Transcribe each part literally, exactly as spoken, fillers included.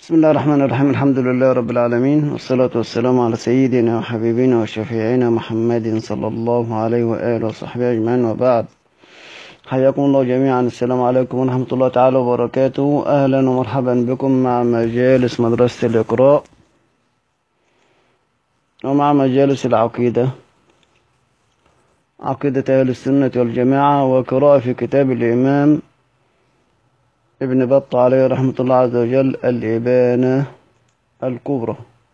بسم الله الرحمن الرحيم. الحمد لله رب العالمين، والصلاة والسلام على سيدنا وحبيبنا وشفيعنا محمد صلى الله عليه وآله وصحبه أجمعين، وبعد. حياكم الله جميعا. السلام عليكم ورحمة الله تعالى وبركاته. أهلا ومرحبا بكم مع مجالس مدرسة الإقراء ومع مجالس العقيدة، عقيدة أهل السنة والجماعة، وقراءة في كتاب الإمام ابن بطة عليه رحمة الله عز وجل، الإبانة الكبرى.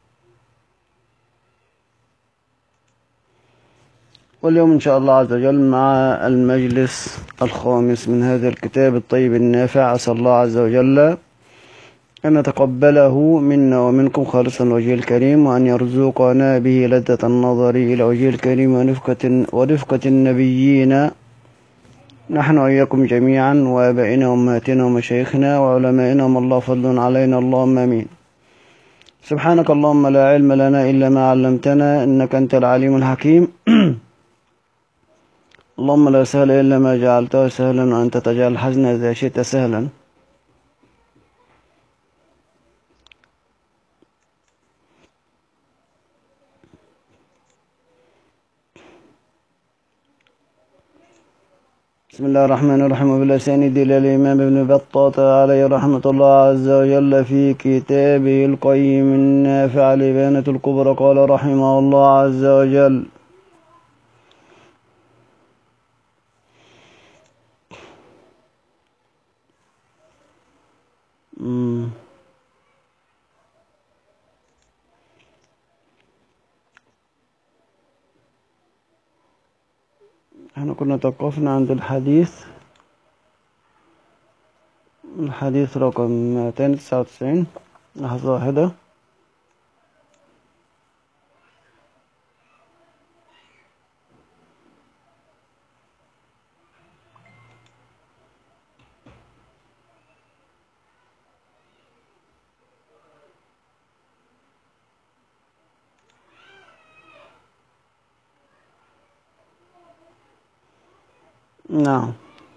واليوم إن شاء الله عز وجل مع المجلس الخامس من هذا الكتاب الطيب النافع. أسأل الله عز وجل أن يتقبله منا ومنكم خالصا لوجهه الكريم، وأن يرزقنا به لذة النظر إلى وجهه الكريم ورفقة, ورفقة النبيين، نحن وإياكم جميعا، وآبائنا وأمهاتنا ومشايخنا وعلمائنا، ومن الله فضل علينا، اللهم آمين. سبحانك اللهم لا علم لنا إلا ما علمتنا، إنك أنت العليم الحكيم. اللهم لا سهل إلا ما جعلته سهلا، وأنت تجعل الحزن إذا شئت سهلا. بسم الله الرحمن الرحيم. وبالأسانيد إلى الإمام ابن بطة عليه رحمة الله عز وجل في كتابه القيم النافع الإبانة الكبرى، قال رحمه الله عز وجل: مم. احنا كنا توقفنا عند الحديث الحديث رقم مئتين وتسعة وتسعين. لحظة واحدة. نعم.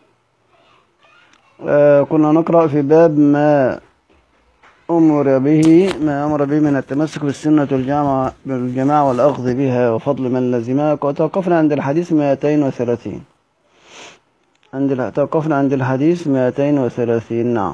آه كنا نقرأ في باب ما أمر به ما أمر به من التمسك بالسنة والجماعة بالجماعة والأخذ بها وفضل من لزمها. توقفنا عند الحديث مئتين وثلاثين. عند توقفنا عند الحديث مئتين وثلاثين. نعم.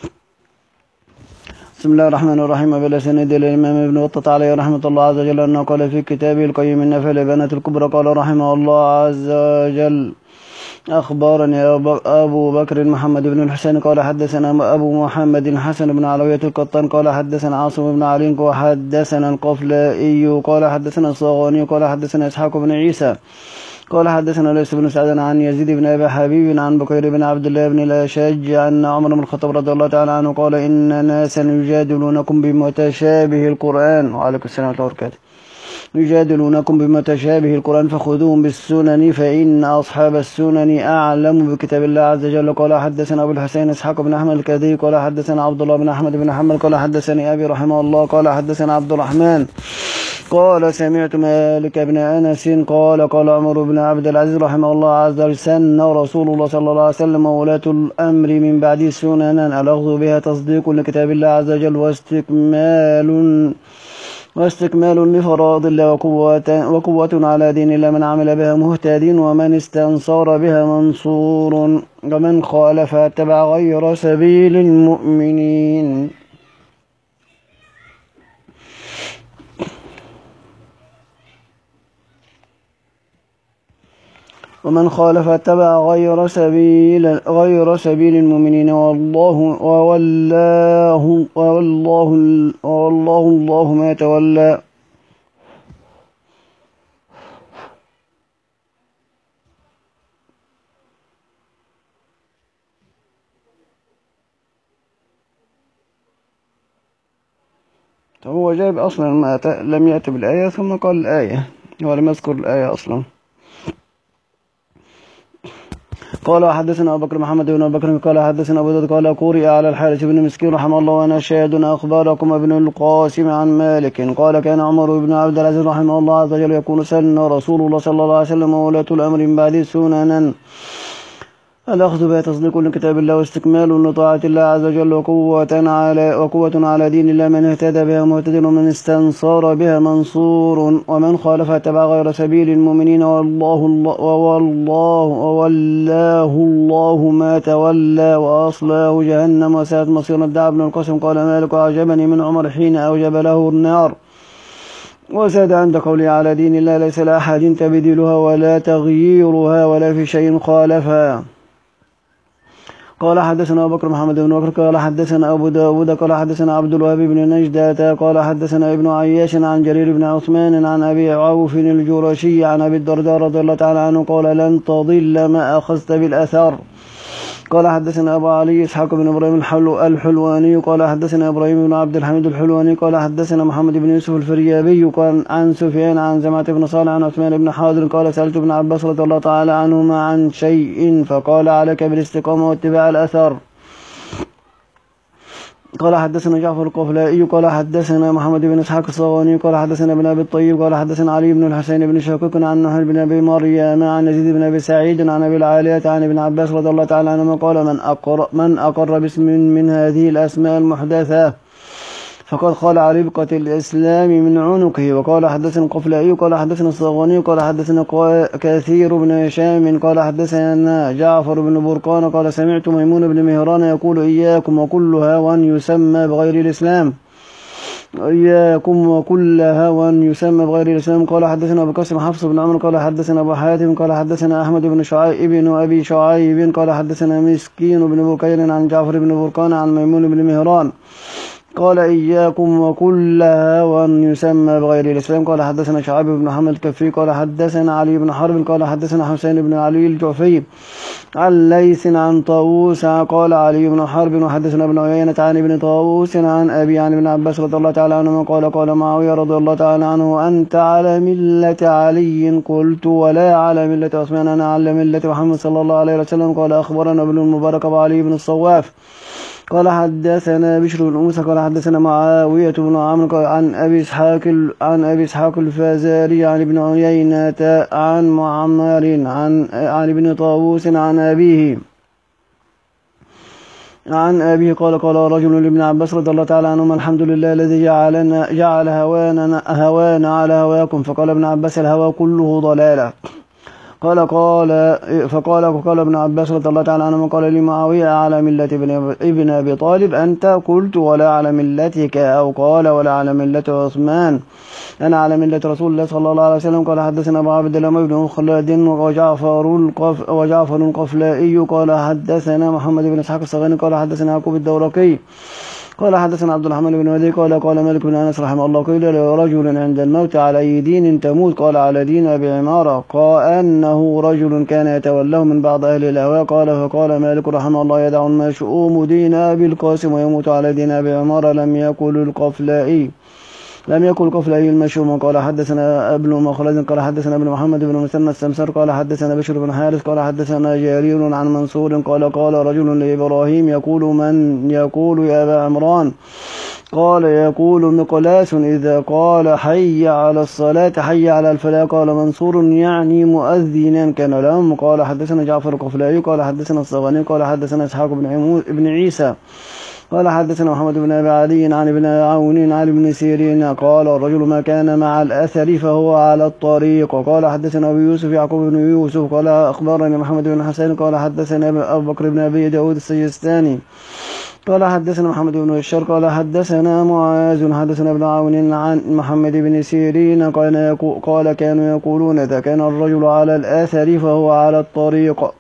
بسم الله الرحمن الرحيم. وبالأسانيد إلى الإمام ابن بطة عليه رحمة الله عز وجل أنه قال في كتابه القيم النافع الإبانة الكبرى، قال رحمه الله عز وجل: أخبرني أبو بكر محمد بن الحسين قال حدثنا أبو محمد الحسن بن علوية القطان قال حدثنا عاصم بن علي وحدثنا القفلائي قال حدثنا الصاغاني قال حدثنا إسحاق بن عيسى قال حدثنا ليس بن سعد عن يزيد بن أبي حبيب عن بكير بن عبد الله بن الأشج أن عمر بن الخطاب رضي الله تعالى عنه قال: إن ناسا يجادلونكم بمتشابه القرآن، وعليكم السلام ورحمة الله وبركاته، يجادلونكم بمتشابه القرآن فخذوهم بالسنن، فإن أصحاب السنن أعلم بكتاب الله عز وجل. قال حدثنا أبو الحسين إسحاق بن أحمد الكاذي قال حدثنا عبد الله بن أحمد بن حنبل قال حدثني أبي رحمه الله قال حدثنا عبد الرحمن قال سمعت مالك بن أنس قال قال عمر بن عبد العزيز رحمه الله عز وجل: سن رسول الله صلى الله عليه وسلم وولاة الأمر من بعد سننا الأخذ بها تصديق لكتاب الله عز وجل واستكمال واستكمال لفرائض الله وقوة, وقوة على دين الله. من عمل بها مهتد، ومن استنصر بها منصور، ومن خالف اتبع غير سبيل المؤمنين. ومن خالف اتبع غير سبيل غير سبيل المؤمنين، والله والله والله والله الله ما تولى. هو جايب اصلا ما لم يأتي بالآية ثم قال الآية، هو لم يذكر الآية اصلا. قال حدثنا أبو بكر محمد بن أبي بكر قال حدثنا أبو داود قال قرئ على الحارث بن مسكين رحمه الله: وأنا شاهد أخباركم ابن القاسم عن مالك قال كان عمر بن عبد العزيز رحمه الله عز وجل يقول: سن رسول الله صلى الله عليه وسلم وولاة الأمر من بعد سننا الأخذ بها تصديق لكتاب الله واستكمال لطاعة الله عز وجل وقوة على, وقوة على دين الله. من اهتدى بها مهتد ومن استنصر بها منصور ومن خالفها اتبع غير سبيل المؤمنين والله الله والله والله الله ما تولى وأصله جهنم وساءت مصيرا. ادعى ابن القاسم قال مالك أعجبني من عمر حين أوجب له النار وزاد عند قوله على دين الله ليس لأحد تبديلها ولا تغييرها ولا في شيء خالفها. قال حدثنا أبو بكر محمد بن بكر قال حدثنا أبو داود قال حدثنا عبد الوهاب بن نجدة قال حدثنا ابن عياش عن جرير بن عثمان عن أبي عوف الجرشي عن أبي الدرداء رضي الله تعالى عنه قال لن تضل ما أخذت بالأثر. قال حدثنا أبو علي إسحاق بن إبراهيم الحلواني قال حدثنا إبراهيم بن عبد الحميد الحلواني قال حدثنا محمد بن يوسف الفريابي قال عن سفيان عن زمعة بن صالح عن عثمان بن حاضر قال سألت ابن عباس رضي الله تعالى عنهما عن شيء فقال عليك بالاستقامة واتباع الأثر. قال حدثنا جعفر القفلائي قال حدثنا محمد بن اسحاق الصغاني قال حدثنا ابن ابي الطيب قال حدثنا علي بن الحسين بن شقيق عن نهر بن ابي مريم عن يزيد بن ابي سعيد عن ابي العالية عن ابن عباس رضي الله تعالى عنهما قال من اقر من اقر باسم من هذه الاسماء المحدثة فقد خلع ربقة الإسلام من عنقه. وقال حدثنا القفلائي قال حدثنا الصغاني قال حدثنا كثير بن هشام قال حدثنا جعفر بن برقان قال سمعت ميمون بن مهران يقول إياكم وكل هوى يسمى بغير الإسلام إياكم وكل هوى يسمى بغير الإسلام. قال حدثنا أبو قاسم حفص بن عمرو قال حدثنا أبو حاتم قال حدثنا أحمد بن شعيب بن أبي شعيب قال حدثنا مسكين بن بكير عن جعفر بن برقان عن ميمون بن مهران قال إياكم وكل هوى يسمى بغير الإسلام. قال حدثنا شعيب بن محمد الكفي قال حدثنا علي بن حرب قال حدثنا حسين بن علي الجعفي عن ليث عن طاووس قال علي بن حرب وحدثنا ابن عيينة عن ابن طاووس عن أبي عن ابن عباس رضي الله تعالى عنهما قال قال معاوية رضي الله تعالى عنه أنت على ملة علي قلت ولا على ملة عثمان أنا على ملة محمد صلى الله عليه وسلم. قال أخبرنا ابن المبارك وعلي بن الصواف قال حدثنا بشر بن موسى قال حدثنا معاوية بن عمرو عن أبي إسحاق عن أبي إسحاق الفازاري عن ابن عيينة عن معمر عن عن ابن طاووس عن أبيه عن أبيه قال قال رجل لابن عباس رضي الله تعالى عنهما الحمد لله الذي جعلنا جعل هوانا هوانا على هواكم. فقال ابن عباس الهوى كله ضلالة. قال قال فقال قال ابن عباس رضي الله تعالى عنهما قال لي معاوية على ملة ابن, ابن أبي طالب أنت قلت ولا على ملتك أو قال ولا على ملة عثمان أنا على ملة رسول الله صلى الله عليه وسلم. قال حدثنا أبو عبد الله بن خلاد وجعفر القف وجعفر القفلائي قال حدثنا محمد بن إسحاق الصغاني قال حدثنا يعقوب الدورقي قال حدثنا عبد الرحمن بن مهدي قال قال مالك بن أنس رحمه الله قيل لرجل عند الموت على أي دين تموت قال على دين أبي عمارة قال أنه رجل كان يتولاه من بعض أهل الأهواء قال فقال مالك رحمه الله يدع المشؤوم دين أبي القاسم ويموت على دين أبي عمارة لم يقل القفلائي لم يكن القفلائي المشؤوم. قال حدثنا ابن مخلد قال حدثنا ابن محمد بن مثنى السمسر قال حدثنا بشر بن حارث قال حدثنا جرير عن منصور قال قال رجل لإبراهيم يقول من يقول يا أبا عمران قال يقول مقلاس إذا قال حي على الصلاة حي على الفلاح قال منصور يعني مؤذنا كان لهم. قال حدثنا جعفر القفلائي قال حدثنا الصغاني قال حدثنا إسحاق بن عيسى قال حدثنا محمد بن أبي علي عن ابن عون عن ابن سيرين قال الرجل ما كان مع الأثر فهو على الطريق. قال حدثنا أبو يوسف يعقوب بن يوسف قال أخبرني محمد بن حسين قال حدثنا أبو بكر بن أبي داود السجستاني قال حدثنا محمد بن بشار قال حدثنا معاذ حدثنا ابن عون عن محمد بن سيرين قال, قال كانوا يقولون إذا كان الرجل على الأثر فهو على الطريق.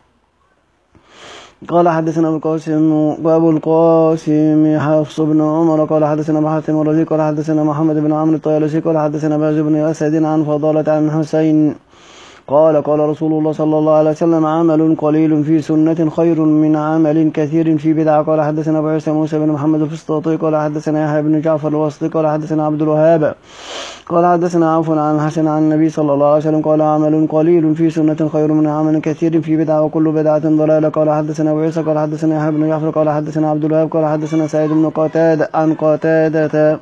قال حدثنا أبو القاسم وأبو القاسم حفص بن عمر قال حدثنا محاتم الرزي قال حدثنا محمد بن عمرو الطيالسي قال حدثنا باز بن أسد عن فضالة عن حسين قال قال رسول الله صلى الله عليه وسلم عمل قليل في سنة خير من عمل كثير في بدعة. قال حدثنا أبو عيسى موسى بن محمد الفسطاطي قال حدثنا يحيى بن جعفر الواسطي قال حدثنا عبد الوهاب قال حدثنا عوف عن حسن عن النبي صلى الله عليه وسلم قال عمل قليل في سنة خير من عمل كثير في بدعة وكل بدعة ضلالة. قال حدثنا أبو عيسى قال حدثنا يحيى بن جعفر قال حدثنا عبد الوهاب قال حدثنا سعيد بن قتادة عن قتادة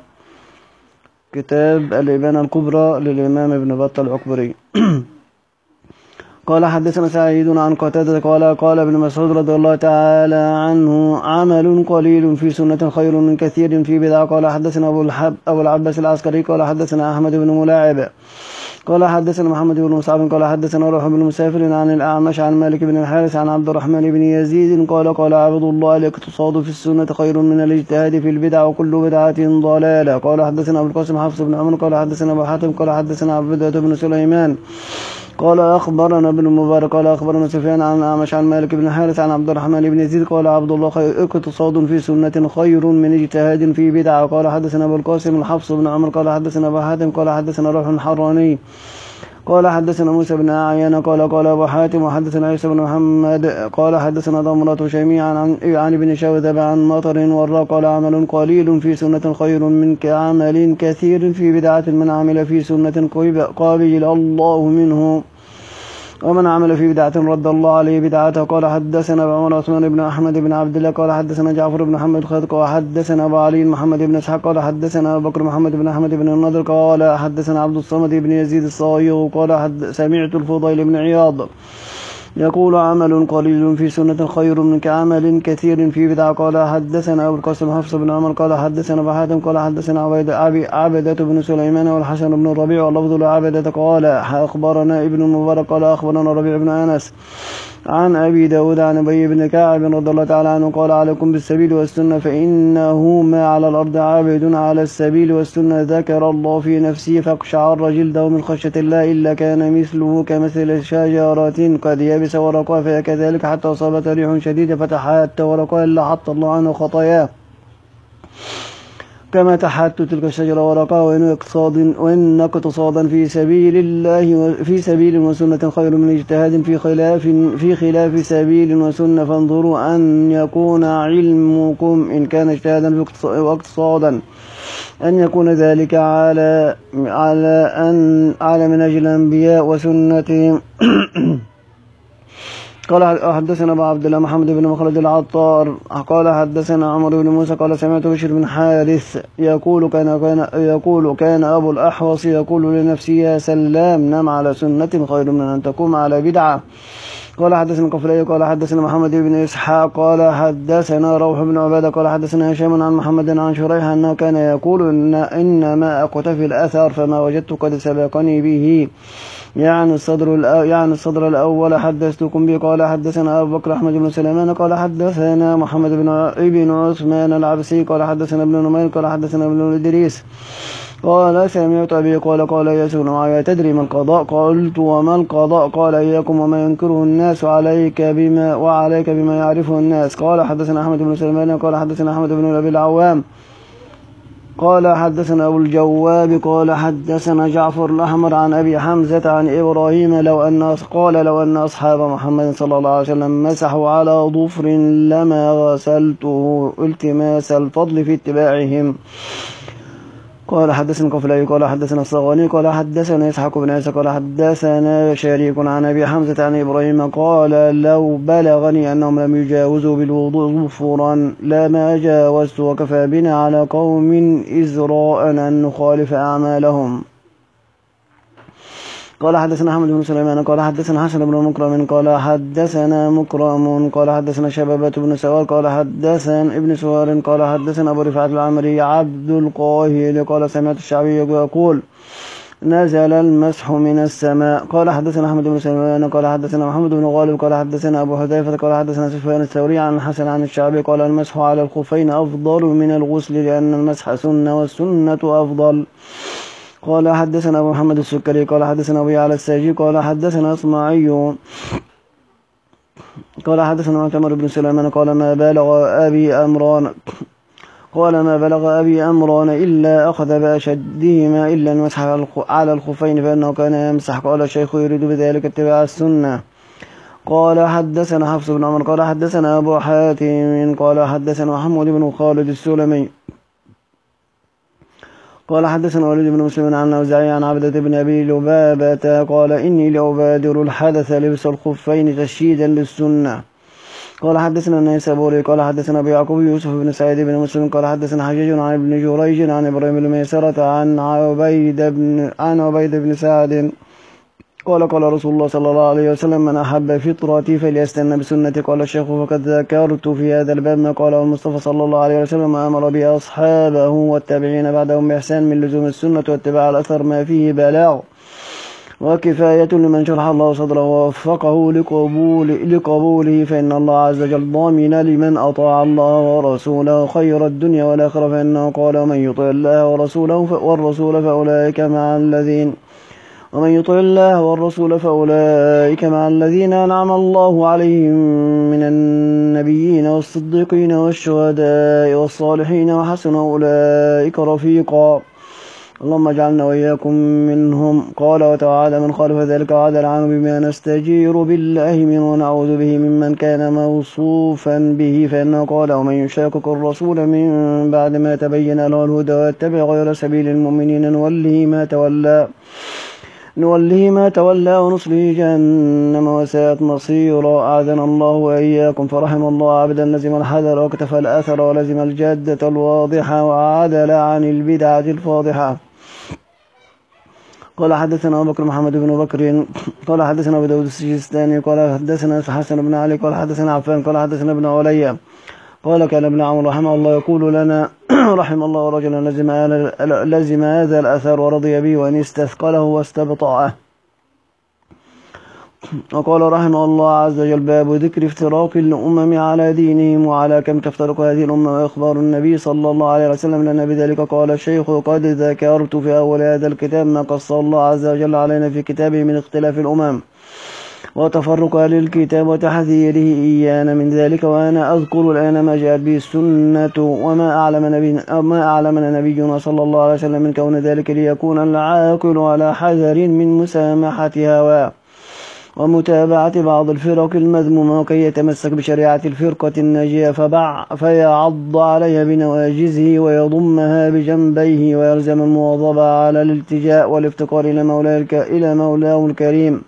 كتاب الإبانة الكبرى للإمام ابن بطة العكبري. قال حدثنا سعيد عن قتادة قال قال ابن مسعود رضي الله تعالى عنه عمل قليل في سنة خير من كثير في بدعة. قال حدثنا أبو, الحب أبو العباس العسكري قال حدثنا أحمد بن ملاعب قال حدثنا محمد بن مصعب قال حدثنا روح بن مسافر عن الأعمش عن مالك بن الحارث عن عبد الرحمن بن يزيد قال قال عبد الله الاقتصاد في السنة خير من الاجتهاد في البدع وكل بدعة ضلالة. قال حدثنا أبو القاسم حفص بن عمر قال حدثنا أبو حاتم قال حدثنا عبدة بن سليمان قال أخبرنا ابن المبارك قال أخبرنا سفيان عن الأعمش عن مالك بن الحارث عن عبد الرحمن بن يزيد قال عبد الله اقتصاد في سنة خير من اجتهاد في بدعة. قال حدثنا أبو القاسم الحفص بن عمر قال حدثنا أبو حاتم قال حدثنا روح الحراني قال حدثنا موسى بن أعين قال قال أبو حاتم وحدثنا عيسى بن محمد قال حدثنا ضمرة شيميع عن عن ابن شوذب عن مطر وراء قال عمل قليل في سنة خير من عمل كثير في بدعة من عمل في سنة قابل الله منه ومن عمل في بدعة رد الله عليه بدعته. قال حدثنا أبو عمر عثمان بن أحمد بن عبد الله قال حدثنا جعفر بن محمد خالد قال حدثنا أبو علي محمد بن إسحاق قال حدثنا أبو بكر محمد بن أحمد بن النضر قال حدثنا عبد الصمد بن يزيد الصايغ قال حد سمعت الفضيل بن عياض يقول عمل قليل في سنة خير من كعمل كثير في بدعة. قال حدثنا أبو القاسم حفص بن عمر قال حدثنا أبو حاتم قال حدثنا عبدة بن سليمان والحسن بن الربيع واللفظ لعبدة قال أخبرنا ابن المبارك قال أخبرنا ربيع بن أنس عن أبي داود عن أبي بن كعب رضي الله تعالى عنه قال عليكم بالسبيل والسنة فإنه ما على الأرض عابد على السبيل والسنة ذكر الله في نفسه فاقشعر جلده من خشية الله إلا كان مثله كمثل شجرة قد يبس ورقها فهي كذلك حتى أصابت ريح شديدة فتحت ورقها إلا حط الله عنه خطاياه كما تحت تلك الشجرة ورقها. وإن اقتصاد وإن اقتصادا في سبيل الله في سبيل وسنة خير من اجتهاد في خلاف في خلاف سبيل وسنة فانظروا أن يكون علمكم إن كان اجتهادا واقتصادا أن يكون ذلك على على أن على منهج الأنبياء وسنتهم. قال حدثنا أبو عبد الله محمد بن مخلد العطار قال حدثنا عمر بن موسى قال سمعت بشر بن حارث يقول كان كان يقول كان أبو الأحوص يقول لنفسه يا سلام نم على سنة خير من أن تقوم على بدعة. قال حدثنا قفلي قال حدثنا محمد بن إسحاق قال حدثنا روح بن عبادة قال حدثنا هشام عن محمد عن شريح أنه كان يقول إن إنما أقتفي الأثر فما وجدت قد سبقني به يعني الصدر يعني الصدر الأول حدثتكم به. قال حدثنا أبو بكر أحمد بن سليمان قال حدثنا محمد بن ابن عثمان العبسي قال حدثنا ابن نمير قال حدثنا ابن إدريس قال سمعت أبي قال قال يسأل معي تدري ما القضاء قلت وما القضاء قال إياكم وما ينكره الناس عليك بما وعليك بما يعرفه الناس. قال حدثنا أحمد بن سليمان قال حدثنا أحمد بن أبي العوام قال حدثنا أبو الجواب قال حدثنا جعفر الأحمر عن أبي حمزة عن إبراهيم لو أن قال لو أن أصحاب محمد صلى الله عليه وسلم مسحوا على ظفر لما غسلته التماس الفضل في اتباعهم. قال حدثنا قفلي قال حدثنا الصغاني قال حدثنا إسحاق بن عيسى قال حدثنا شريك عن أبي حمزة عن إبراهيم قال لو بلغني أنهم لم يجاوزوا بالوضوء ظفرا لما جاوزت وكفى بنا على قوم إزراء أن نخالف أعمالهم. قال حدثنا أحمد بن سليمان قال حدثنا حسن بن مكرم قال حدثنا مكرم قال حدثنا شبابة بن سوار قال حدثنا ابن سوار قال حدثنا أبو رفاعة العمري عبد القاهر قال سمعت الشعبي يقول نزل المسح من السماء. قال حدثنا أحمد بن سليمان قال حدثنا محمد بن غالب قال حدثنا أبو حذيفة قال حدثنا سفيان الثوري عن الحسن عن الشعبي قال المسح على الخفين أفضل من الغسل لأن المسح سنة والسنة أفضل. قال حدثنا أبو محمد السكري قال حدثنا أبو على الساجي قال حدثنا أصمعي قال حدثنا معتمر بن سليمان قال ما بلغ أبي أمران قال ما بلغ أبي أمران إلا أخذ بأشدهما إلا المسح على الخفين فإنه كان يمسح. قال الشيخ يريد بذلك اتباع السنة. قال حدثنا حفص بن عمر قال حدثنا أبو حاتم قال حدثنا محمود بن خالد السلمي قال حدثنا وليد بن مسلم عن الأوزاعي عن عبدة بن أبي لبابة قال إني لأبادر الحدث لبس الخفين تشييدا للسنة. قال حدثنا النيسابوري قال حدثنا أبو يعقوب يوسف بن سعيد بن مسلم قال حدثنا حجاج عن ابن جريج عن إبراهيم بن ميسرة عن عبيد بن عن عبيد بن سعد قال قال رسول الله صلى الله عليه وسلم من أحب فطرتي فليستنى بسنتي. قال الشيخ فقد ذكرت في هذا الباب ما قاله المصطفى صلى الله عليه وسلم وأمر به أصحابه والتابعين بعدهم بإحسان من لزوم السنة واتباع الأثر ما فيه بلاغ وكفاية لمن شرح الله صدره ووفقه لقبول لقبوله، فإن الله عز وجل ضامن لمن أطاع الله ورسوله خير الدنيا والآخرة، فإنه قال ومن يطع الله ورسوله والرسول فأولئك مع الذين ومن يطع الله والرسول فأولئك مع الذين أنعم الله عليهم من النبيين والصديقين والشهداء والصالحين وحسن أولئك رفيقا. اللهم اجعلنا وإياكم منهم. قال وتعالى من خالف ذلك وعدل عنه بما نستجير بالله منه ونعوذ به ممن كان موصوفا به، فإنه قال ومن يشاقق الرسول من بعد ما تبين له الهدى ويتبع غير سبيل المؤمنين نوله ما تولى نوله ما تولى ونصله جهنم وساءت مصيرا. أعاذنا الله وإياكم. فرحم الله عبدا لزم الحذر واكتفى الأثر ولزم الجادة الواضحة وعدل عن البدعة الفاضحة. قال حدثنا أبو بكر محمد بن بكر قال حدثنا أبو داود السجستاني قال حدثنا حسن بن علي قال حدثنا عفان قال حدثنا ابن علي قال كان ابن عمر رحمه الله يقول لنا رحم الله رجلا لزم, لزم هذا الأثر ورضي به وإن استثقله واستبطأه. وقال رحمه الله عز وجل باب ذكر افتراق الأمم على دينهم وعلى كم تفترق هذه الأمة وإخبار النبي صلى الله عليه وسلم لنا بذلك. قال الشيخ قد ذكرت في أول هذا الكتاب ما قص الله عز وجل علينا في كتابه من اختلاف الأمم وتفرق أهل الكتاب وتحذيره إيانا من ذلك، وأنا أذكر الآن ما جاءت به السنة وما أعلم نبينا ما أعلمنا نبينا صلى الله عليه وسلم من كون ذلك ليكون العاقل على حذر من مسامحة هواه ومتابعة بعض الفرق المذمومة وكي يتمسك بشريعة الفرقة الناجية فبع فيعض عليها بنواجزه ويضمها بجنبيه ويلزم المواظبة على الالتجاء والافتقار إلى مولاه إلى مولاه الكريم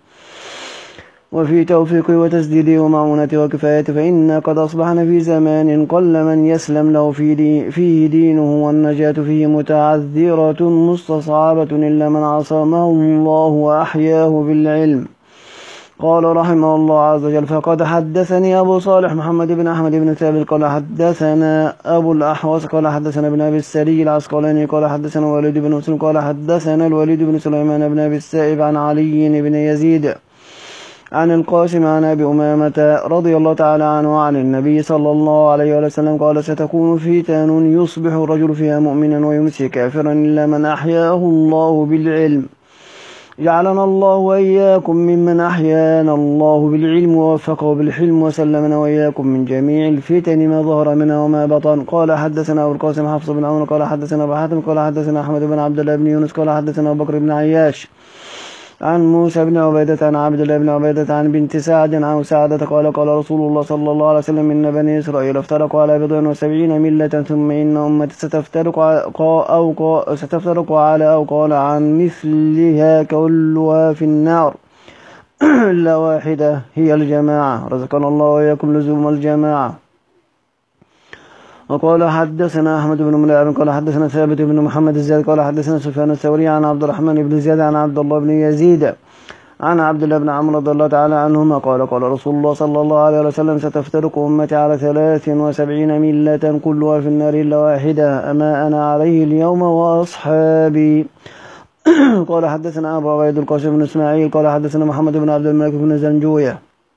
وفي توفيقه وتسديده ومعونته وكفايته، فإنا قد أصبحنا في زمان قل من يسلم له فيه دينه والنجاة فيه متعذرة مستصعبة إلا من عصمه الله وأحياه بالعلم. قال رحمه الله عز وجل فقد حدثني أبو صالح محمد بن أحمد بن ثابت قال حدثنا أبو الأحوص قال حدثنا ابن أبي السري العسقلاني قال حدثنا الوليد بن مسلم قال حدثنا الوليد بن سليمان بن أبي السائب عن علي بن يزيد عن القاسم عن أبي أمامة رضي الله تعالى عنه وعن النبي صلى الله عليه وسلم قال ستكون فتن يصبح الرجل فيها مؤمنا ويمسي كافرا إلا من أحياه الله بالعلم. جعلنا الله وإياكم ممن أحيانا الله بالعلم ووفقه بالحلم وسلمنا وإياكم من جميع الفتن ما ظهر منها وما بطن. قال حدثنا أبو القاسم حفص بن عمر قال حدثنا أبو حاتم قال حدثنا أحمد بن عبد الله بن يونس قال حدثنا أبو بكر بن عياش عن موسى بن عبيدة عن عبد الله بن عبيدة عن بنت سعد عن سعدة قال قال رسول الله صلى الله عليه وسلم إن بني إسرائيل افترقوا على بضع وسبعين ملة ثم إن أمتي ستفترق أو ستفترق على أو قال عن مثلها كلها في النار إلا واحدة هي الجماعة. رزقنا الله وإياكم لزوم الجماعة. وقال حدثنا أحمد بن ملاعب قال حدثنا ثابت بن محمد الزياد قال حدثنا سفيان الثوري عن عبد الرحمن بن زياد عن عبد الله بن يزيد عن عبد الله بن عمرو رضي الله تعالى عنهما قال قال رسول الله صلى الله عليه وسلم ستفترق أمتي على ثلاث وسبعين ملة كلها في النار إلا واحدة أما أنا عليه اليوم وأصحابي. قال حدثنا أبو عبيد القاسم بن إسماعيل قال حدثنا محمد بن عبد الملك بن زنجوية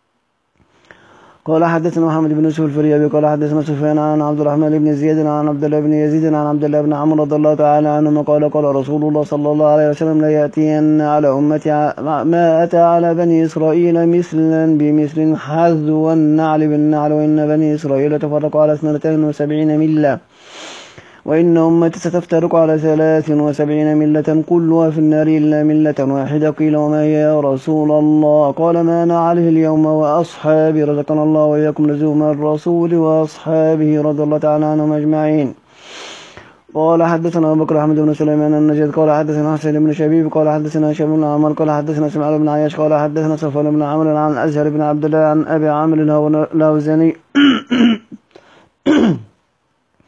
قال حدثنا محمد بن يوسف الفريابي قال حدثنا سفيان عن عبد الرحمن بن زياد عن عبد الله بن يزيد عن عبد الله بن عمرو رضي الله تعالى عنهما قال قال رسول الله صلى الله عليه وسلم لا يأتين على أمتي ما أتى على بني إسرائيل مثلا بمثل حذو النعل بالنعل وإن بني إسرائيل تفرقوا على اثنتين وسبعين ملة وإن أمتي ستفترق على ثلاث وسبعين ملة كلها في النار إلا ملة واحدة. قيل وما هي يا رسول الله؟ قال ما أنا عليه اليوم وأصحابي. رزقنا الله وإياكم لزوم الرسول وأصحابه رضي الله تعالى عنهم أجمعين. قال حدثنا أبو بكر أحمد بن سليمان النجد قال حدثنا حسين بن شبيب قال حدثنا هشام بن عمر قال حدثنا اسماعيل بن عياش قال حدثنا صفوان بن عمرو عن أزهر بن عبد الله عن أبي عامر الهوزني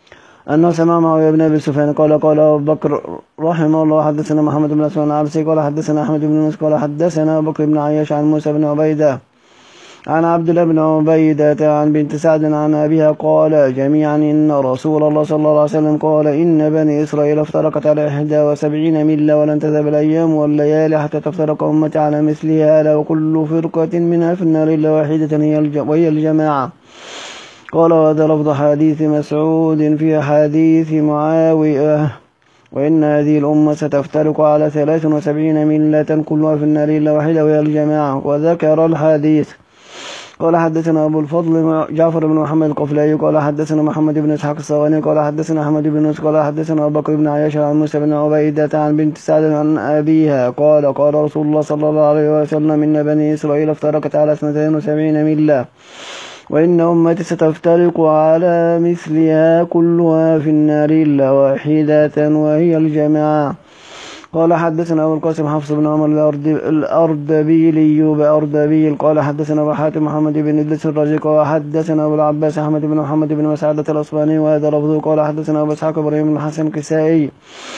أنه سمع معاوية بن أبي سفيان قال قال أبو بكر رحمه الله حدثنا محمد بن أسود العبسي قال حدثنا أحمد بن يونس قال حدثنا أبو بكر بن عياش عن موسى بن عبيدة عن عبد الله بن عبيدة عن بنت سعد عن أبيها قال جميعا إن رسول الله صلى الله عليه وسلم قال إن بني إسرائيل افترقت على إحدى وسبعين ملة ولن تذهب الأيام والليالي حتى تفترق أمتي على مثلها لا وكل فرقة منها في النار إلا واحدة هي وهي الجماعة. قال وهذا لفظ حديث مسعود في حديث معاوية وإن هذه الأمة ستفترق على ثلاث وسبعين ملة كلها في النار إلا واحدة وهي الجماعة. وذكر الحديث. قال حدثنا أبو الفضل جعفر بن محمد القفلي قال حدثنا محمد بن إسحاق الصواني قال حدثنا أحمد بن يونس قال حدثنا أبو بكر بن عياش عن موسى بن عبيدة عن بنت سعد عن أبيها قال قال رسول الله صلى الله عليه وسلم إن بني إسرائيل افترقت على اثنتين وسبعين ملة وإن أمتي ستفترق على مثلها كلها في النار إلا واحدة وهي الجماعة. قال حدثنا أبو القاسم حفص بن عمر الأردبيلي بأردبيل قال حدثنا أبو حاتم محمد بن إدريس الرازي قال حدثنا أبو العباس أحمد بن محمد بن مسعدة الأصبهاني وهذا لفظه قال حدثنا أبو إسحاق إبراهيم بن الحسن الكسائي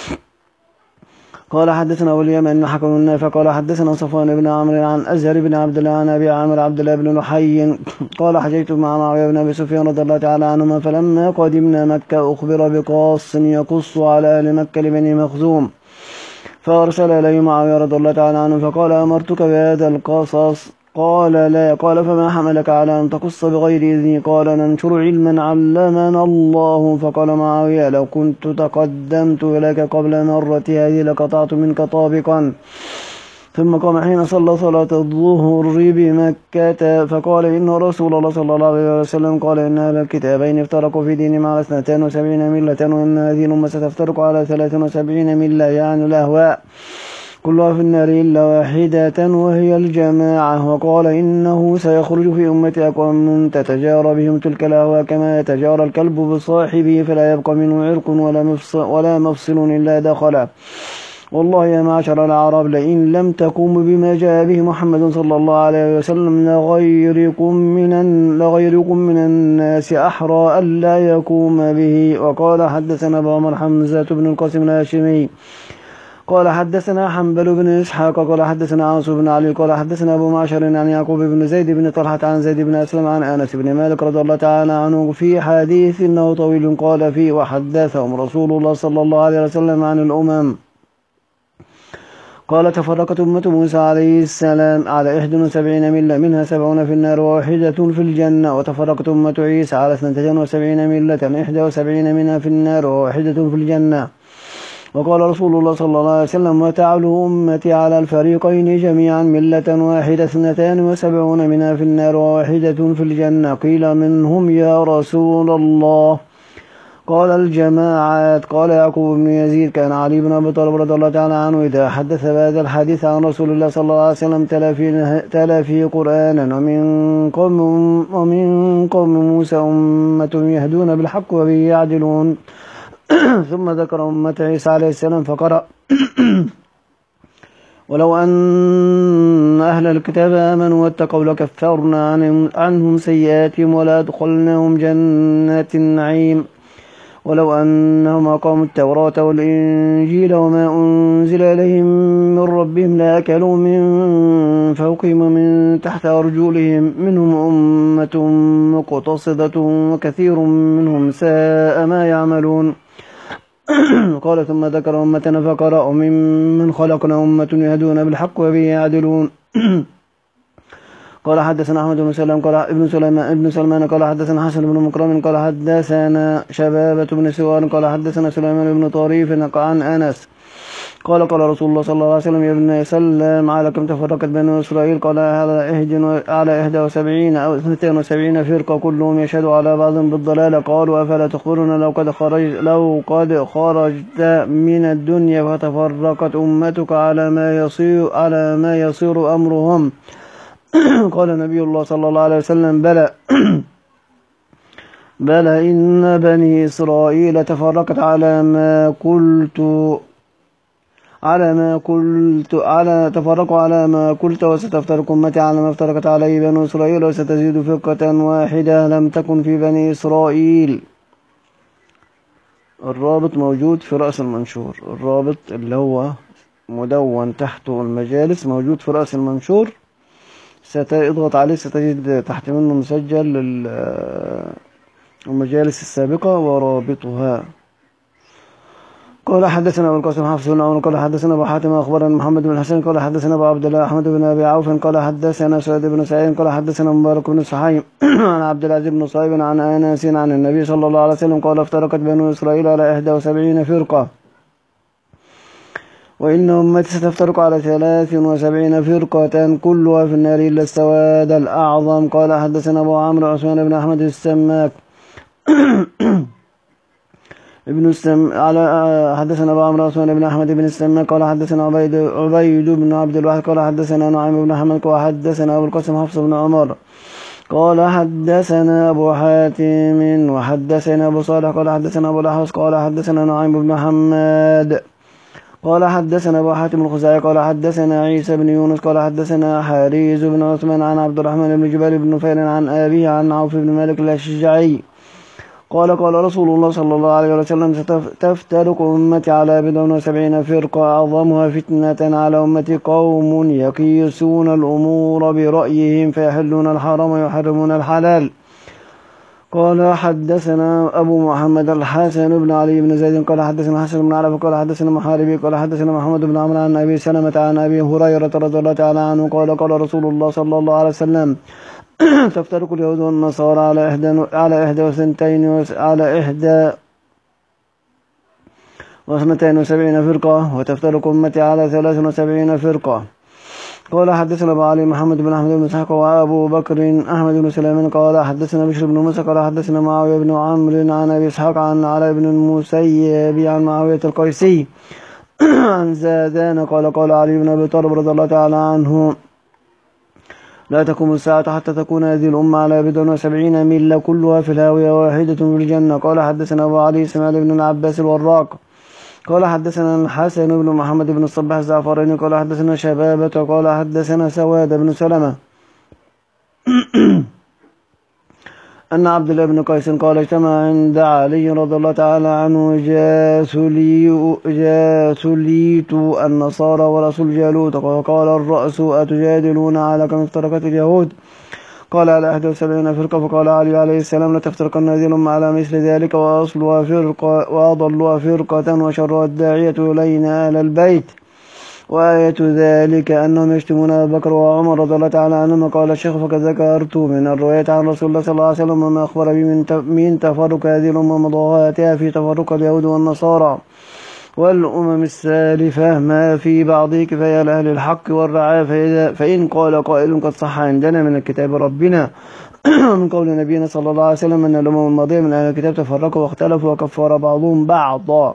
قال حدثنا أبو اليمن بن حكم النافع قال حدثنا صفوان بن عمرو عن أزهر بن عبد الله عن أبي عامر عبد الله بن لحي قال حجيت مع معاوية بن أبي سفيان رضي الله تعالى عنهما فلما قدمنا مكة أخبر بقاص يقص على أهل مكة لبني مخزوم فأرسل إليه معاوية رضي الله تعالى عنه فقال أمرتك بهذا القصص قال لا قال فما حملك على أن تقص بغير إذني قال ننشر علما علمنا الله فقال معاوية لو كنت تقدمت إليك قبل مرتي هذه لقطعت منك طابقا. ثم قام حين صلى صلاة الظهر بمكة فقال إن رسول الله صلى الله عليه وسلم قال إن أهل الكتابين افترقوا في دينهم على اثنتين وسبعين ملة وإن هذه الأمة ستفترق على ثلاث وسبعين ملة يعني الأهواء كلها في النار إلا واحدة وهي الجماعة. وقال إنه سيخرج في أمتي أقوام تتجارى بهم تلك الأهواء كما يتجارى الكلب بصاحبه فلا يبقى منه عرق ولا مفصل, ولا مفصل إلا دخله. والله يا معشر العرب لئن لم تقوموا بما جاء به محمد صلى الله عليه وسلم لغيركم من, لغيركم من الناس أحرى ألا يقوم به. وقال حدثنا أبو عمر حمزة بن القاسم الهاشمي قال حدثنا حنبل بن إسحاق قال حدثنا عاصم بن علي قال حدثنا أبو معشر عن يعقوب بن زيد بن طلحة عن زيد بن أسلم عن أنس بن مالك رضي الله تعالى عنه في حديث إنه طويل قال فيه وحدثهم رسول الله صلى الله عليه وسلم عن الأمم قال تفرقت أمة موسى عليه السلام على إحدى وسبعين ملة منها سبعون في النار وواحدة في الجنة وتفرقت أمة عيسى على اثنتين وسبعين ملة إحدى وسبعين منها في النار وواحدة في الجنة. وقال رسول الله صلى الله عليه وسلم وتعلو أمتي على الفريقين جميعا ملة واحدة اثنتان وسبعون منها في النار وواحدة في الجنة. قيل منهم يا رسول الله قال الجماعات. قال يعقوب بن يزيد كان علي بن أبي طالب رضي الله تعالى عنه إذا حدث بهذا الحديث عن رسول الله صلى الله عليه وسلم تلا فيه قرآنا ومن قوم, ومن قوم موسى أمة يهدون بالحق وبه يعدلون. ثم ذكر أمة عيسى عليه السلام فقرأ ولو أن أهل الكتاب آمنوا واتقوا لكفرنا عنهم سيئاتهم ولا أدخلناهم جنات النعيم ولو أنهم أقاموا التوراة والإنجيل وما أنزل إليهم من ربهم لأكلوا من فوقهم ومن تحت أرجلهم منهم أمة مقتصدة وكثير منهم ساء ما يعملون. قال ثم ذكر أمتنا فقرأ ممن خلقنا أمة يهدون بالحق وبه يعدلون. قال حدثنا أحمد بن سلام قال ابن سليمان ابن سلمان قال حدثنا حسن بن مكرم قال حدثنا شبابة بن سوار قال حدثنا سليمان بن طريف عن أنس قال قال رسول الله صلى الله عليه وسلم يا ابن سلام على كم تفرقت بنو إسرائيل قال على إحدى وسبعين أو اثنتين وسبعين فرقة كلهم يشهد على بعض بالضلالة. قالوا أفلا تخبرنا لو قد خرج لو قد خرجت من الدنيا فتفرقت أمتك على ما يصير على ما يصير أمرهم. قال نبي الله صلى الله عليه وسلم بلى بلى إن بني إسرائيل تفرقت على ما قلت على ما قلت على تفرقوا على ما قلت وستفترق أمتي على ما افترقت عليه بنو إسرائيل وستزيد فرقة واحدة لم تكن في بني إسرائيل. الرابط موجود في رأس المنشور، الرابط اللي هو مدون تحته المجالس موجود في رأس المنشور، ستضغط عليه ستجد تحت منه مسجل المجالس السابقة ورابطها. قال حدثنا ابو القاسم حفص بن عمر قال حدثنا ابو حاتم اخبرنا محمد بن الحسن قال حدثنا ابو عبد الله احمد بن ابي عوف قال حدثنا سعيد بن سعيد قال حدثنا مبارك بن سحيم عن عبد العزيز بن صهيب عن انس عن النبي صلى الله عليه وسلم قال افترقت بنو اسرائيل على إحدى وسبعين فرقة وإن أمتي ستفترق على ثلاث وسبعين فرقة كلها في النار إلا السواد الأعظم. قال حدثنا أبو عمرو عثمان بن أحمد السماك ابن السم على حدثنا أبو عمرو عثمان بن أحمد بن السماك قال حدثنا عبيد عبيد بن عبد الواحد قال حدثنا نعيم بن حمد قال حدثنا أبو القاسم حفص بن عمر قال حدثنا أبو حاتم وحدثنا أبو صالح قال حدثنا أبو الأحوص قال حدثنا نعيم بن محمد قال حدثنا أبو حاتم الخزاعي قال حدثنا عيسى بن يونس قال حدثنا حارث بن عثمان عن عبد الرحمن بن جبال بن نفيل عن أبيه عن عوف بن مالك الأشجعي قال قال رسول الله صلى الله عليه وسلم ستفترق أمتي على بضع وسبعين فرقة أعظمها فتنة على أمتي قوم يقيسون الأمور برأيهم فيحلون الحرام ويحرمون الحلال. قال حدثنا أبو محمد الحسن بن علي بن زيد قال حدثنا حسن بن علف قال حدثنا محاربي قال حدثنا محمد بن عمرو عن أبي سلمة عن أبي هريرة رضي الله تعالى عنه قال قال رسول الله صلى الله عليه وسلم تفترق اليهود والنصارى على إحدى على إحدى وثنتين على إحدى واثنتين وسبعين فرقة وتفترق أمتي على ثلاث وسبعين فرقة. قال حدثنا أبو علي محمد بن أحمد بن إسحاق وأبو بكر أحمد بن سليمان قال حدثنا بشر بن موسى قال حدثنا معاوية بن عمرو عن أبي إسحاق عن علاء بن المسيب عن معاوية القيسي عن زادان قال قال علي بن أبي طالب رضي الله تعالى عنه لا تقوم الساعة حتى تكون هذه الأمة على بضع وسبعين ملة كلها في الهاوية واحدة في الجنة. قال حدثنا أبو علي إسماعيل بن العباس الوراق قال حدثنا الحسن بن محمد بن الصباح الزعفراني قال حدثنا شبابة قال حدثنا سواد بن سلمة أن عبد الله بن قيس قال اجتمع عند علي رضي الله تعالى عنه جاسليت النصارى ورسول جالوت قال الرأس أتجادلون على كم افترقت اليهود قال على أحد وسبعين فرقة. فقال علي عليه السلام لا تفترقن هذه الأمة على مثل ذلك وأصلها فرقة وأضلها فرقة وشرها الداعية إلينا أهل البيت وآية ذلك أنهم يشتمون أبا بكر وعمر رضي الله تعالى عنهما. قال الشيخ فقد ذكرت من الرواية عن رسول الله صلى الله عليه وسلم وما أخبر به من تفرق هذه الأمة مضاهاتها في تفرق اليهود والنصارى والأمم السالفة ما في بعضه كفاية لأهل الحق والرعاية. فإن قال قائل قد صح عندنا من الكتاب ربنا من قول نبينا صلى الله عليه وسلم أن الأمم الماضية من أهل الكتاب تفرقوا واختلفوا وكفر بعضهم بعضا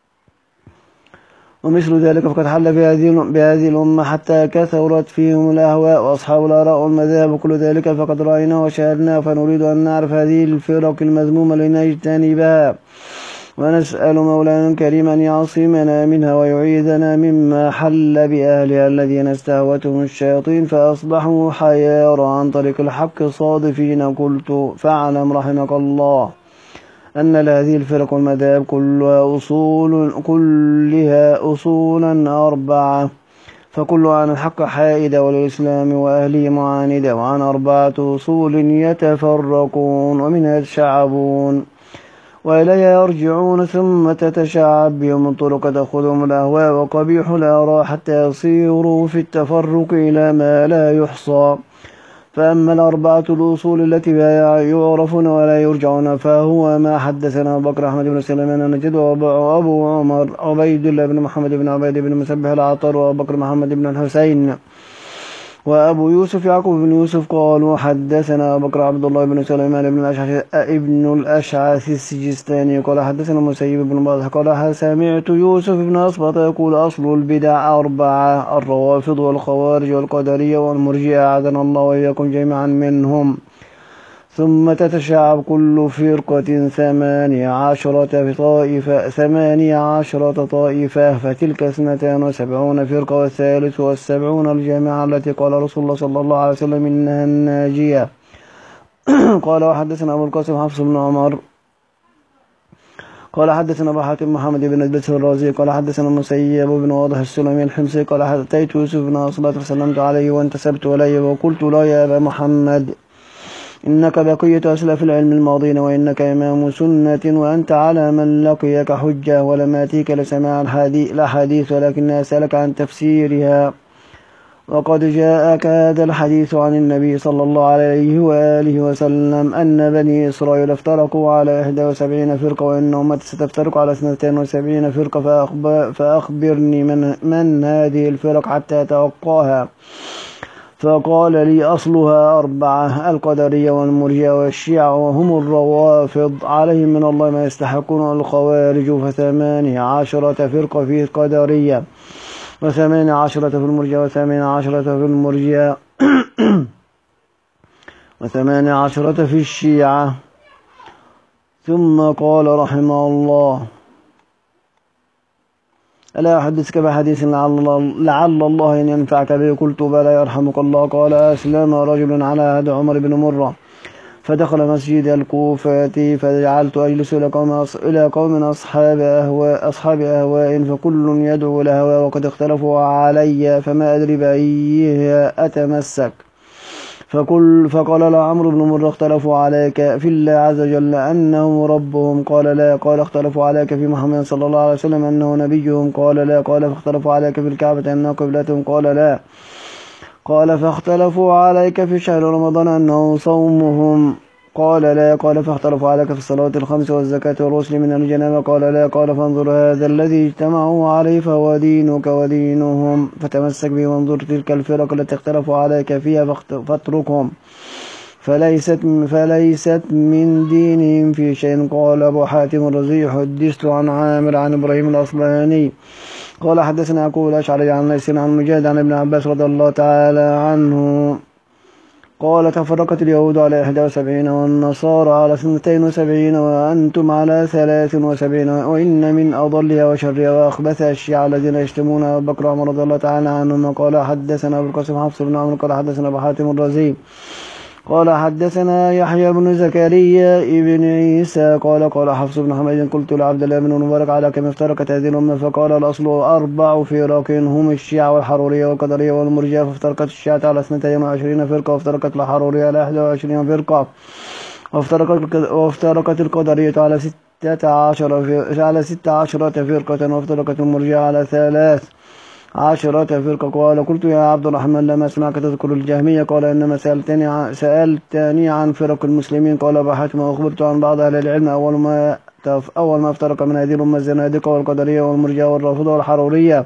ومثل ذلك فقد حل بهذه الأمة حتى كثرت فيهم الأهواء وأصحاب الآراء والمذاهب وكل ذلك فقد رأيناه وشاهدناه فنريد أن نعرف هذه الفرق المذمومة لنجتنبها ونسأل مولانا كريما أن يعصمنا منها ويعيذنا مما حل بأهلها الذين استهوتهم الشياطين فأصبحوا حيارى عن طريق الحق صادفين. قلت فاعلم رحمك الله أن لهذه الفرق والمذاهب كلها أصول كلها أصولا أربعة فكل عن الحق حائدة وللإسلام وأهله معاندة وعن أربعة أصول يتفرقون ومنها يتشعبون وإليها يرجعون ثم تتشعب بهم الطرق تأخذهم الأهواء وقبيح الآراء حتى يصيروا في التفرق إلى ما لا يحصى. فأما الأربعة الأصول التي بها يعرفون ولا يرجعون فهو ما حدثنا أبو بكر أحمد بن سليمان النجد وأبو عمر عبيد الله بن محمد بن عبيد بن مسبح العطار وأبو بكر محمد بن الحسين وأبو يوسف يعقوب بن يوسف قالوا حدثنا أبو بكر عبد الله بن سليمان بن الأشعث ابن الأشعث السجستاني قال حدثنا مسيب بن باز قال سمعت يوسف بن أصبط يقول أصل البدع أربعة الروافض والخوارج والقدرية والمرجئة أعاذنا الله وإياكم جميعا منهم ثم تتشعب كل فرقة ثمانية عشرة طائفة ثمانية عشرة طائفة فتلك اثنتان وسبعون فرقة والثالث والسبعون الجامعة التي قال رسول الله صلى الله عليه وسلم إنها الناجية. قال وحدثنا أبو القاسم حفص بن عمر قال حدثنا أبو حاتم محمد بن البتر الرازي قال حدثنا المسيب بن واضح السلمي الحمصي قال أتيت يوسف بن أصلة فسلمت عليه وانتسبت إليه وقلت لا يا أبا محمد إنك بقية أسلاف العلم الماضين وإنك إمام سنة وأنت على من لقيك حجة ولم آتيك لسماع الحديث ولكن أسألك عن تفسيرها. وقد جاءك هذا الحديث عن النبي صلى الله عليه وآله وسلم أن بني إسرائيل افترقوا على إحدى وسبعين فرقة وإن أمتي ستفترق على اثنتين وسبعين فرقة فأخبر فأخبرني من, من هذه الفرق حتى أتوقاها. فقال لي أصلها أربعة: القدرية والمرجئة والشيعة وهم الروافض عليهم من الله ما يستحقون الخوارج فثمانية عشرة فرقة في القدرية وثمانية عشرة في المرجئة وثمانية عشرة في المرجئة وثمانية عشرة في الشيعة. ثم قال رحمه الله: ألا أحدثك بحديث لعل, لعل الله أن ينفعك به؟ قلت بلى يرحمك الله. قال: أسلم رجل على عهد عمر بن مرة فدخل مسجد الكوفة فجعلت أجلس إلى قوم أصحاب أهواء, أصحاب أهواء فكل يدعو لهوى وقد اختلفوا علي فما أدري بأيها أتمسك. فقل فقال له عمرو بن مرة: اختلفوا عليك في الله عز وجل أنه ربهم؟ قال: لا. قال: اختلفوا عليك في محمد صلى الله عليه وسلم أنه نبيهم؟ قال: لا. قال: فاختلفوا عليك في الكعبة أنه قبلتهم؟ قال: لا. قال: فاختلفوا عليك في شهر رمضان أنه صومهم؟ قال: لا. قال: فاختلفوا عليك في الصلاة الخمس والزكاة والغسل من الجنابة؟ قال: لا. قال: فانظر هذا الذي اجتمعوا عليه فهو دينك ودينهم فتمسك به، وانظر تلك الفرق التي اختلفوا عليك فيها فاتركهم فليست فليست من دينهم في شيء. قال أبو حاتم الرازي: حدثت عن عامر عن إبراهيم الأصبهاني قال حدثنا يعقوب الأشعري عن ليث عن مجاهد عن ابن عباس رضي الله تعالى عنه قال: تفرقت اليهود على إحدى وسبعين والنصارى على اثنتين وسبعين وأنتم على ثلاث وسبعين، وإن من أضلها وشرها وأخبثها الشيعة الذين يشتمون أبا بكر وعمر رضي الله تعالى عنهما. قال حدثنا أبو القاسم حفص بن عمرو قال حدثنا أبو حاتم الرازي قال حدثنا يحيى بن زكريا ابن عيسى قال قال حفص بن حميد: قلت لعبد الله بن المبارك: على كم افترقت هذه الأمة؟ فقال: الأصل أربع فرق هم الشيعة والحرورية والقدرية والمرجئة. فافترقت الشيعة على اثنتين وعشرين فرقة وافترقت الحرورية على إحدى وعشرين فرقة وافترقت وافترقت القدرية على ستة عشر على ستة عشرة فرقة وافترقت المرجئة على ثلاث عشرة فرقة. قال: قلت يا عبد الرحمن: لما أسمعك تذكر الجهمية؟ قال: إنما سألتني عن, سألتني عن فرق المسلمين. قال أبو حاتم: أخبرت عن بعض أهل العلم أول ما أول ما افترق من هذه الأمة الزنادقة والقدرية والمرجئة والرافضة والحرورية،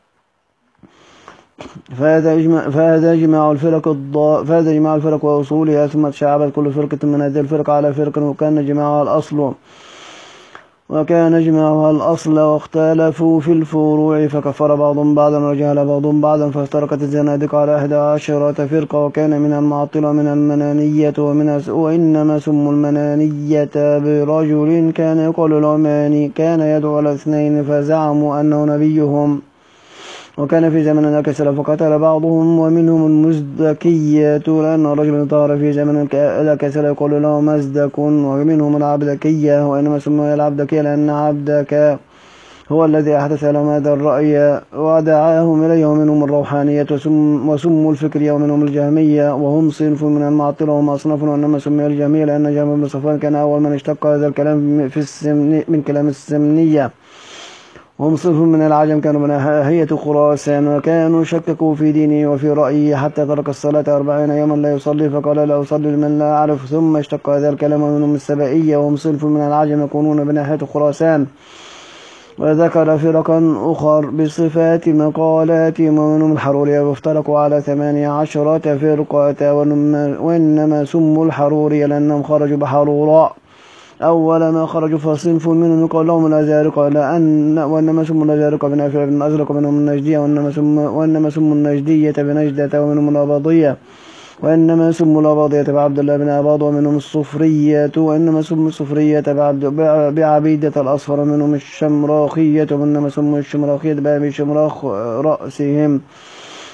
فهذا إجماع فهذا إجماع الفرق الض... فهذا إجماع الفرق وأصولها، ثم تشعبت كل فرقة من هذه الفرق على فرق وكان جماعها الأصل وكان جماعها الأصل واختلفوا في الفروع فكفر بعضهم بعضا وجهل بعضهم بعضا. فافترقت الزنادقة على إحدى عشرة فرقة وكان من المعطلة ومن المنانية ومن وإنما سموا المنانية برجل كان يقول العماني كان يدعو على اثنين فزعموا أنه نبيهم. وكان في زمن الكسل فقتل بعضهم ومنهم المزدكية لأن الرجل ظهر في زمن الكسل يقول له مزدك، ومنهم العبدكية وإنما سموا العبدكية لأن عبدك هو الذي أحدث لهم هذا الرأي ودعاهم إليه. ومنهم الروحانية وسموا الفكرية ومنهم الجهمية وهم صنف من المعطلة وهم أصناف، وإنما سمي الجهمية لأن جهم بن صفوان كان أول من اشتق هذا الكلام في السمن من كلام السمنية، وهم صنف من العجم كانوا من ناحية خراسان وكانوا شككوا في دينه وفي رأيه حتى ترك الصلاة أربعين يوما لا يصلي فقال لا أصلي لمن لا أعرف. ثم اشتق هذا الكلام منهم السبائية وهم صنف من العجم يكونون بناحية خراسان. وذكر فرقا أخر بصفات مقالاتهم ومنهم الحرورية وافترقوا على ثمانية عشرة فرقة وإنما سموا الحرورية لأنهم خرجوا بحروراء أول ما خرجوا فصنف منهم يقال لهم الأزارقة لأن وإنما سموا الأزارقة بنافع بن أزرق ومنهم النجدية وإنما سموا وإنما سموا النجدية بنجدة ومنهم الأباضية وإنما سموا الأباضية بعبد الله بن أباض ومنهم الصفرية وإنما سموا الصفرية بعبيدة الأصفر ومنهم الشمراخية وإنما سموا الشمراخية بأبي شمراخ رأسهم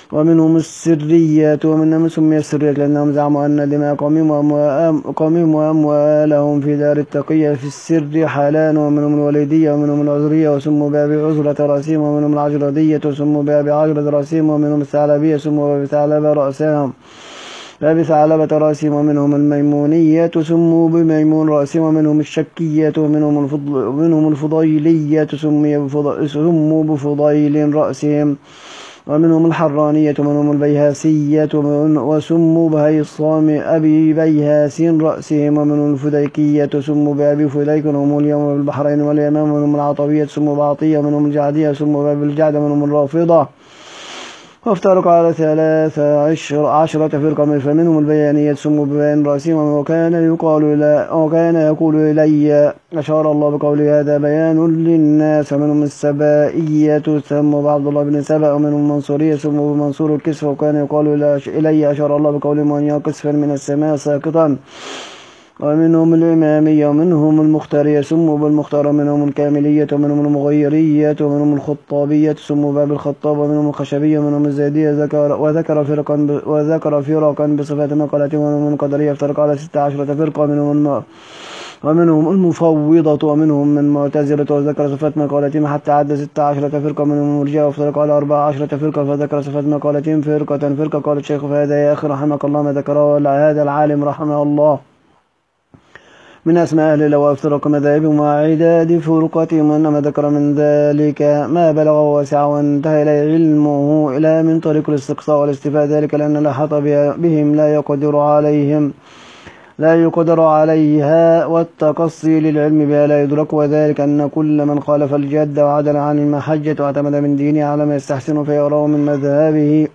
ومنهم السريات، ومنهم سمي السريات لأنهم زعموا أن دماء قومهم وأموالهم في دار التقية في السر حالان. ومنهم الوليدية ومنهم العذرية وسموا بها بعذرة رأسهم، ومنهم العجردية وسموا بها بعجرة رأسهم، ومنهم الثعلبية سموا بها بثعلبة رأسهم بثعلبة رأسهم، ومنهم الميمونية سموا بميمون رأسهم، ومنهم الشكية ومنهم الفضل ومنهم الفضيلية سموا بفضيل رأسهم، ومنهم الحرانية ومنهم البيهاسية وسموا بهيصام أبي بيهاس رأسهم، ومنهم الفديكية سموا بأبي فديك، ومنهم اليوم بالبحرين واليمام، ومنهم العطبية سموا بعطية، ومنهم الجعدية سموا بأبي الجعد، ومنهم الرافضة وافترقوا على ثلاث عشر عشرة فرقة، فمنهم البيانية سموا ببيان رأسهم، وكان يقال لا وكان يقول إلي أشار الله بقوله هذا بيان للناس، ومنهم السبائية سموا بعبد الله بن سبأ، ومنهم المنصورية سموا بمنصور الكسف، وكان يقال إلي أشار الله بقوله من يقصف من السماء ساقطا، ومنهم الإمامية ومنهم المختارية سموا بالمختار، ومنهم الكاملية ومنهم المغيرية ومنهم الخطابية سموا باب الخطاب، ومنهم الخشبية ومنهم الزيدية ذكر وذكر فرقا وذكر فرقا بصفات مقالة، ومنهم القدرية افترق على ستة عشرة فرقة، ومنهم الم... ومنهم المفوضة ومنهم من معتزلة وذكر صفات مقالتهم حتى عد ستة عشرة فرقة، منهم المرجئة وافترق على أربع عشرة فرقة فذكر صفات مقالتهم فرقة فرقة. قال الشيخ فهذا يا أخي رحمك الله ما ذكره هذا العالم رحمه الله من أسماء أهل الله وافترق مذاهبهم وعداد فرقتهم، وإنما ذكر من ذلك ما بلغ ووسع وانتهى إليه علمه إلى من طريق الاستقصاء والاستفاء، ذلك لأن الأحاط بهم لا يقدر عليهم لا يقدر عليها، والتقصي للعلم بها لا يدرك، وذلك أن كل من خالف الجد وعدل عن المحجة واعتمد من دينه على ما يستحسن فيراه من مذهبه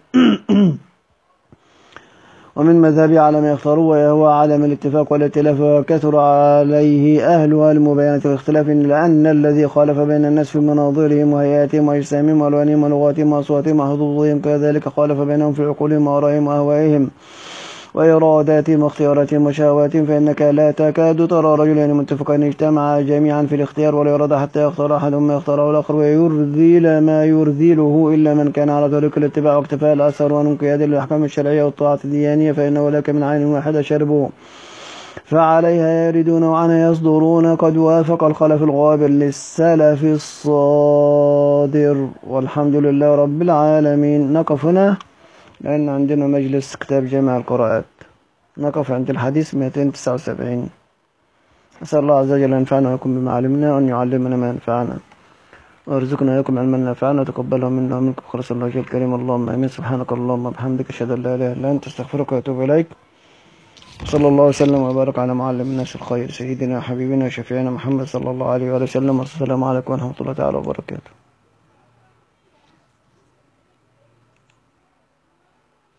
ومن مذهبه على ما يختاروا، وهو عدم الاتفاق والائتلاف، وكثر عليه أهلها المبينة والاختلاف، لأن الذي خالف بين الناس في مناظرهم وهيئاتهم وأجسامهم وألوانهم ولغاتهم وأصواتهم وحظوظهم كذلك خالف بينهم في عقولهم وآرائهم وأهوائهم وإراداتهم واختياراتهم وشهواتهم، فإنك لا تكاد ترى رجلين متفقين اجتمعا جميعا في الاختيار والإرادة حتى يختار أحدهم ما يختاره الآخر ويرذل ما يرذله إلا من كان على طريق الاتباع واقتفاء الأثر وانقياد للأحكام الشرعية والطاعة الديانية، فإنه لك من عين واحدة شربه فعليها يردون وعنها يصدرون، قد وافق الخلف الغابر للسلف الصادر. والحمد لله رب العالمين. نقف هنا لأن عندنا مجلس كتاب جامع القراءات، نقف عند الحديث مئتين وتسعة وسبعين. أسأل الله عز وجل أن ينفعنا ويكون بما علمنا وأن يعلمنا ما ينفعنا وارزقنا ويكم علما نافعا وتقبله منا ومنكم خلص الله الكريم. اللهم آمين. سبحانك اللهم وبحمدك أشهد أن لا إله إلا أنت أستغفرك وأتوب إليك. صلى الله وسلم وبارك على معلم الناس الخير سيدنا وحبيبنا وشفيعنا محمد صلى الله عليه وآله وسلم. والسلام عليكم ورحمة الله تعالى وبركاته.